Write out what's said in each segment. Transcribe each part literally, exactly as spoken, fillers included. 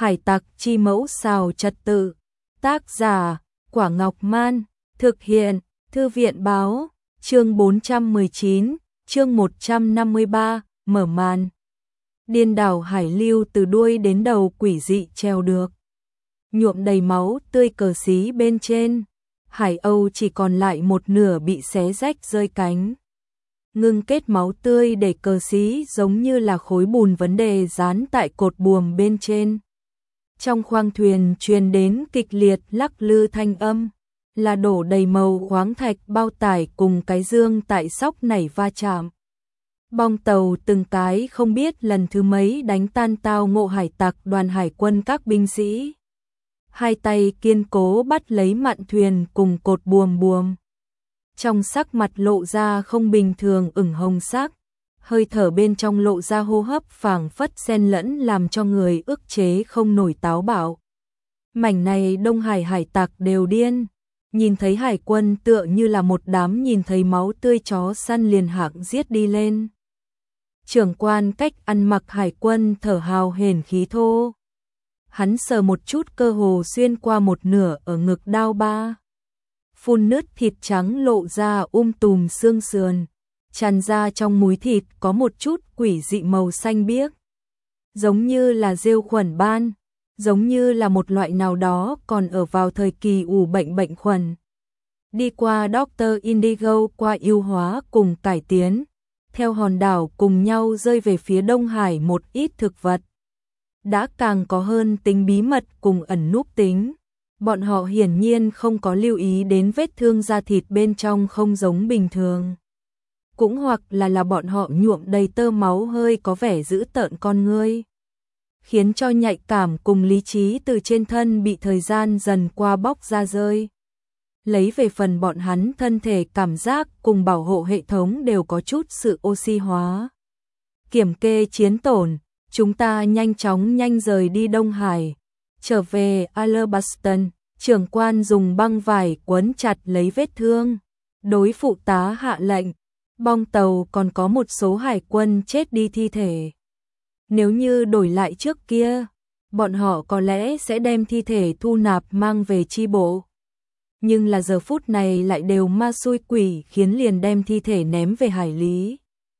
Hải tặc chi mẫu xào trật tự. Tác giả, Quả Ngọc Man. Thực hiện, Thư viện Báo. Chương bốn trăm mười chín, chương một trăm năm mươi ba, mở màn. Điên đảo hải lưu từ đuôi đến đầu quỷ dị treo được. Nhuộm đầy máu tươi cờ xí bên trên. Hải âu chỉ còn lại một nửa bị xé rách rơi cánh. Ngưng kết máu tươi để cờ xí giống như là khối bùn vấn đề dán tại cột buồm bên trên. Trong khoang thuyền truyền đến kịch liệt lắc lư thanh âm, là đổ đầy màu khoáng thạch bao tải cùng cái dương tại sóc nảy va chạm. Bong tàu từng cái không biết lần thứ mấy đánh tan tao ngộ hải tặc đoàn hải quân các binh sĩ. Hai tay kiên cố bắt lấy mạn thuyền cùng cột buồm buồm. Trong sắc mặt lộ ra không bình thường ửng hồng sắc, hơi thở bên trong lộ ra hô hấp phảng phất xen lẫn làm cho người ức chế không nổi táo bạo. Mảnh này Đông Hải hải tặc đều điên, nhìn thấy hải quân tựa như là một đám nhìn thấy máu tươi chó săn liền hạng giết đi lên. Trưởng quan cách ăn mặc hải quân thở hào hển khí thô. Hắn sờ một chút cơ hồ xuyên qua một nửa ở ngực đao ba. Phun nứt thịt trắng lộ ra um tùm xương sườn, tràn ra trong múi thịt có một chút quỷ dị màu xanh biếc. Giống như là rêu khuẩn ban, giống như là một loại nào đó còn ở vào thời kỳ ủ bệnh bệnh khuẩn. Đi qua Doctor Indigo qua ưu hóa cùng cải tiến, theo hòn đảo cùng nhau rơi về phía Đông Hải một ít thực vật. Đã càng có hơn tính bí mật cùng ẩn núp tính. Bọn họ hiển nhiên không có lưu ý đến vết thương da thịt bên trong không giống bình thường. Cũng hoặc là là bọn họ nhuộm đầy tơ máu hơi có vẻ dữ tợn con ngươi. Khiến cho nhạy cảm cùng lý trí từ trên thân bị thời gian dần qua bóc ra rơi. Lấy về phần bọn hắn thân thể cảm giác cùng bảo hộ hệ thống đều có chút sự oxy hóa. Kiểm kê chiến tổn, chúng ta nhanh chóng nhanh rời đi Đông Hải. Trở về Alabaston, trưởng quan dùng băng vải quấn chặt lấy vết thương. Đối phụ tá hạ lệnh, bong tàu còn có một số hải quân chết đi thi thể. Nếu như đổi lại trước kia, bọn họ có lẽ sẽ đem thi thể thu nạp mang về chi bộ. Nhưng là giờ phút này lại đều ma xui quỷ khiến liền đem thi thể ném về hải lý.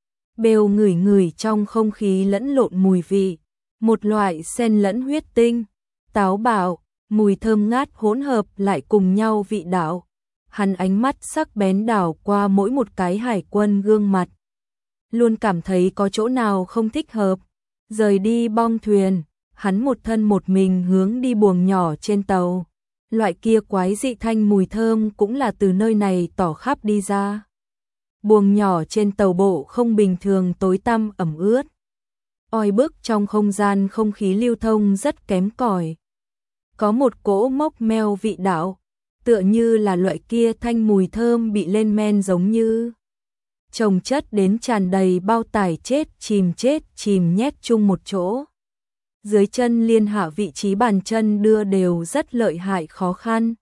Bêu ngửi ngửi trong không khí lẫn lộn mùi vị, một loại xen lẫn huyết tinh, táo bạo, mùi thơm ngát hỗn hợp lại cùng nhau vị đạo. Hắn ánh mắt sắc bén đảo qua mỗi một cái hải quân gương mặt. Luôn cảm thấy có chỗ nào không thích hợp. Rời đi bong thuyền, hắn một thân một mình hướng đi buồng nhỏ trên tàu. Loại kia quái dị thanh mùi thơm cũng là từ nơi này tỏ khắp đi ra. Buồng nhỏ trên tàu bộ không bình thường tối tăm ẩm ướt. Oi bức trong không gian không khí lưu thông rất kém cỏi. Có một cỗ mốc meo vị đạo, tựa như là loại kia thanh mùi thơm bị lên men giống như chồng chất đến tràn đầy bao tải chết chìm chết chìm nhét chung một chỗ. Dưới chân liên hạ vị trí bàn chân đưa đều rất lợi hại khó khăn.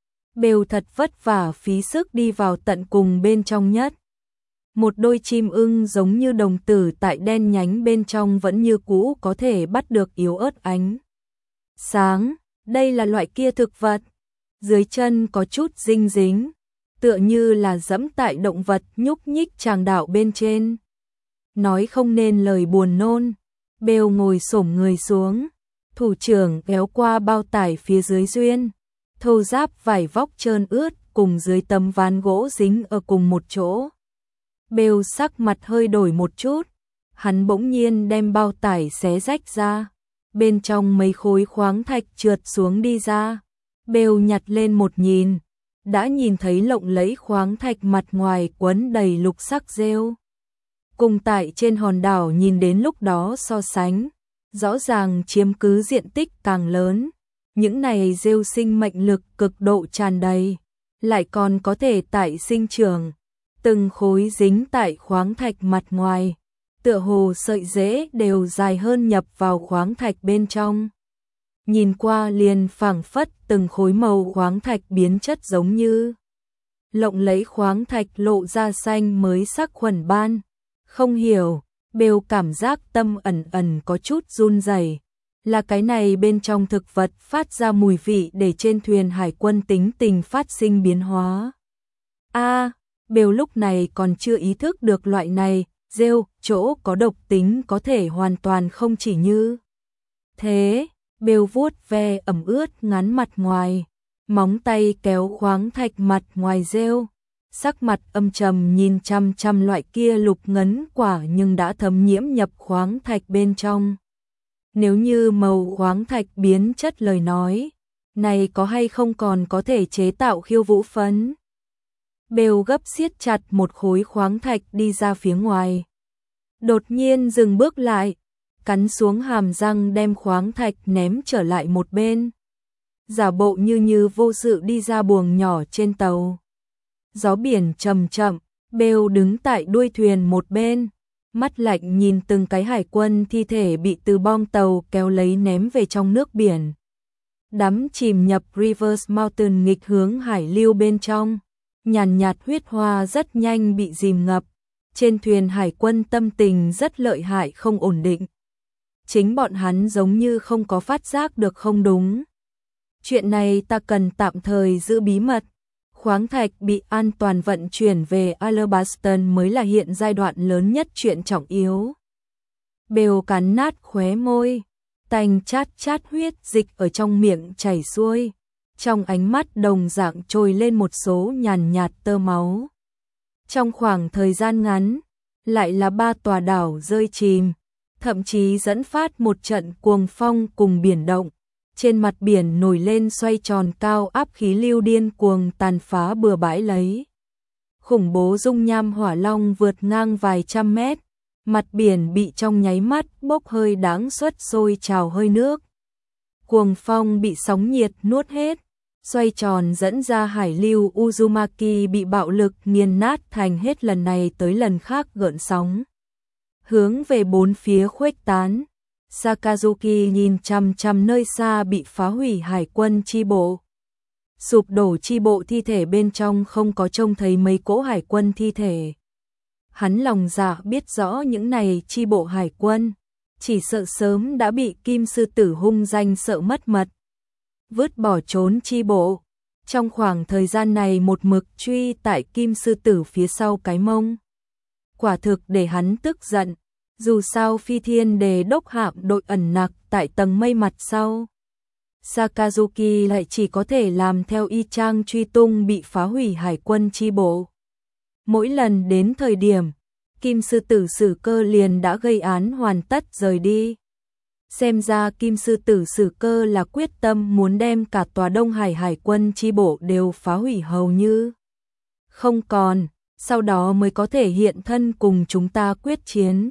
Bêu thật vất vả phí sức đi vào tận cùng bên trong nhất. Một đôi chim ưng giống như đồng tử tại đen nhánh bên trong vẫn như cũ có thể bắt được yếu ớt ánh sáng. Đây là loại kia thực vật. Dưới chân có chút dinh dính, tựa như là dẫm tại động vật nhúc nhích tràng đạo bên trên. Nói không nên lời buồn nôn. Bêu ngồi xổm người xuống, thủ trưởng kéo qua bao tải phía dưới duyên. Thô giáp vải vóc trơn ướt cùng dưới tấm ván gỗ dính ở cùng một chỗ. Bêu sắc mặt hơi đổi một chút, hắn bỗng nhiên đem bao tải xé rách ra. Bên trong mấy khối khoáng thạch trượt xuống đi ra. Bêu nhặt lên một nhìn, đã nhìn thấy lộng lẫy khoáng thạch mặt ngoài quấn đầy lục sắc rêu. Cùng tại trên hòn đảo nhìn đến lúc đó so sánh, rõ ràng chiếm cứ diện tích càng lớn. Những này rêu sinh mệnh lực cực độ tràn đầy, lại còn có thể tại sinh trưởng. Từng khối dính tại khoáng thạch mặt ngoài, tựa hồ sợi rễ đều dài hơn nhập vào khoáng thạch bên trong. Nhìn qua liền phảng phất từng khối màu khoáng thạch biến chất giống như. Lộng lấy khoáng thạch lộ ra xanh mới sắc khuẩn ban. Không hiểu, Bêu cảm giác tâm ẩn ẩn có chút run rẩy. Là cái này bên trong thực vật phát ra mùi vị để trên thuyền hải quân tính tình phát sinh biến hóa. A, à, Bêu lúc này còn chưa ý thức được loại này, rêu, chỗ có độc tính có thể hoàn toàn không chỉ như thế. Bêu vuốt ve ẩm ướt ngắn mặt ngoài, móng tay kéo khoáng thạch mặt ngoài rêu, sắc mặt âm trầm nhìn chăm chăm loại kia lục ngấn quả nhưng đã thấm nhiễm nhập khoáng thạch bên trong. Nếu như màu khoáng thạch biến chất lời nói, này có hay không còn có thể chế tạo khiêu vũ phấn. Bêu gấp siết chặt một khối khoáng thạch đi ra phía ngoài. Đột nhiên dừng bước lại, cắn xuống hàm răng đem khoáng thạch ném trở lại một bên. Giả bộ như như vô sự đi ra buồng nhỏ trên tàu. Gió biển chậm chậm, Bêu đứng tại đuôi thuyền một bên, mắt lạnh nhìn từng cái hải quân thi thể bị từ bong tàu kéo lấy ném về trong nước biển. Đắm chìm nhập Rivers Mountain nghịch hướng hải lưu bên trong, nhàn nhạt huyết hoa rất nhanh bị dìm ngập. Trên thuyền hải quân tâm tình rất lợi hại không ổn định. Chính bọn hắn giống như không có phát giác được không đúng. Chuyện này ta cần tạm thời giữ bí mật. Khoáng thạch bị an toàn vận chuyển về Alabaston mới là hiện giai đoạn lớn nhất chuyện trọng yếu. Bêu cắn nát khóe môi, tanh chát chát huyết dịch ở trong miệng chảy xuôi. Trong ánh mắt đồng dạng trồi lên một số nhàn nhạt tơ máu. Trong khoảng thời gian ngắn, lại là ba tòa đảo rơi chìm, thậm chí dẫn phát một trận cuồng phong cùng biển động. Trên mặt biển nổi lên xoay tròn cao áp khí lưu điên cuồng tàn phá bừa bãi lấy. Khủng bố dung nham hỏa long vượt ngang vài trăm mét, mặt biển bị trong nháy mắt bốc hơi đáng suất sôi trào hơi nước. Cuồng phong bị sóng nhiệt nuốt hết, xoay tròn dẫn ra hải lưu Uzumaki bị bạo lực nghiền nát thành hết lần này tới lần khác gợn sóng. Hướng về bốn phía khuếch tán. Sakazuki nhìn chằm chằm nơi xa bị phá hủy hải quân chi bộ. Sụp đổ chi bộ thi thể bên trong không có trông thấy mấy cỗ hải quân thi thể. Hắn lòng dạ biết rõ những này chi bộ hải quân, chỉ sợ sớm đã bị Kim Sư Tử hung danh sợ mất mật. Vứt bỏ trốn chi bộ. Trong khoảng thời gian này một mực truy tại Kim Sư Tử phía sau cái mông. Quả thực để hắn tức giận. Dù sao phi thiên đề đốc hạm đội ẩn nặc tại tầng mây mặt sau. Sakazuki lại chỉ có thể làm theo y chang truy tung bị phá hủy hải quân chi bộ. Mỗi lần đến thời điểm, Kim Sư Tử Sử Cơ liền đã gây án hoàn tất rời đi. Xem ra Kim Sư Tử Sử Cơ là quyết tâm muốn đem cả tòa Đông Hải hải quân chi bộ đều phá hủy hầu như không còn, sau đó mới có thể hiện thân cùng chúng ta quyết chiến.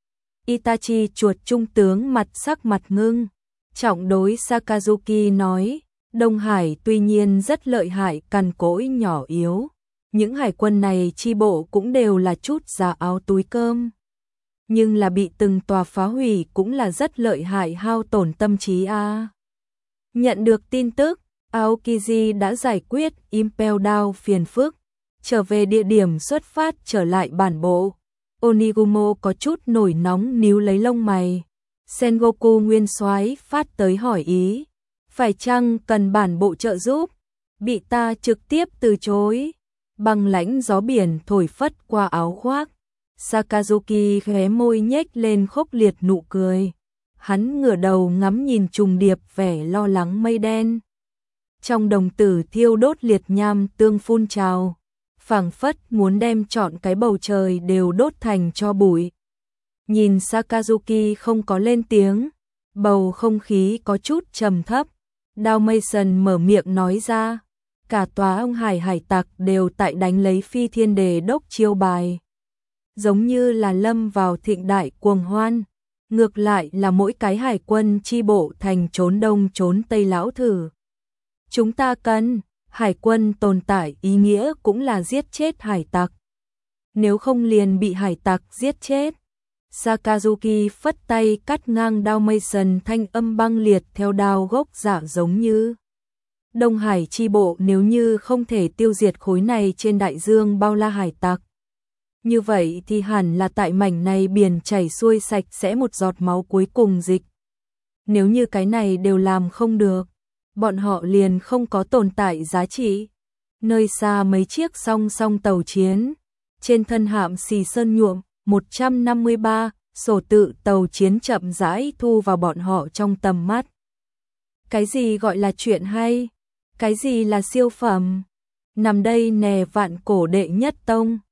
Itachi chuột trung tướng mặt sắc mặt ngưng, trọng đối Sakazuki nói, Đông Hải tuy nhiên rất lợi hại cằn cỗi nhỏ yếu, những hải quân này chi bộ cũng đều là chút giả áo túi cơm. Nhưng là bị từng tòa phá hủy cũng là rất lợi hại hao tổn tâm trí a. À. Nhận được tin tức, Aokiji đã giải quyết Impel Down phiền phức, trở về địa điểm xuất phát trở lại bản bộ. Onigumo có chút nổi nóng níu lấy lông mày. Sengoku nguyên soái phát tới hỏi ý, phải chăng cần bản bộ trợ giúp? Bị ta trực tiếp từ chối. Băng lãnh gió biển thổi phất qua áo khoác. Sakazuki khóe môi nhếch lên khốc liệt nụ cười. Hắn ngửa đầu ngắm nhìn trùng điệp vẻ lo lắng mây đen. Trong đồng tử thiêu đốt liệt nham tương phun trào, phảng phất muốn đem trọn cái bầu trời đều đốt thành tro bụi. Nhìn Sakazuki không có lên tiếng, bầu không khí có chút trầm thấp. Dao Mason mở miệng nói ra, cả tòa ông hải hải tặc đều tại đánh lấy phi thiên đề đốc chiêu bài. Giống như là lâm vào thịnh đại cuồng hoan, ngược lại là mỗi cái hải quân chi bộ thành trốn đông trốn tây lão thử. Chúng ta cần, hải quân tồn tại ý nghĩa cũng là giết chết hải tặc. Nếu không liền bị hải tặc giết chết. Sakazuki phất tay cắt ngang Dao Mason thanh âm băng liệt theo đao gốc dạ giống như. Đông Hải chi bộ nếu như không thể tiêu diệt khối này trên đại dương bao la hải tặc. Như vậy thì hẳn là tại mảnh này biển chảy xuôi sạch sẽ một giọt máu cuối cùng dịch. Nếu như cái này đều làm không được, bọn họ liền không có tồn tại giá trị. Nơi xa mấy chiếc song song tàu chiến, trên thân hạm xì sơn nhuộm, một trăm năm mươi ba, sổ tự tàu chiến chậm rãi thu vào bọn họ trong tầm mắt. Cái gì gọi là chuyện hay? Cái gì là siêu phẩm? Nằm đây nè vạn cổ đệ nhất tông.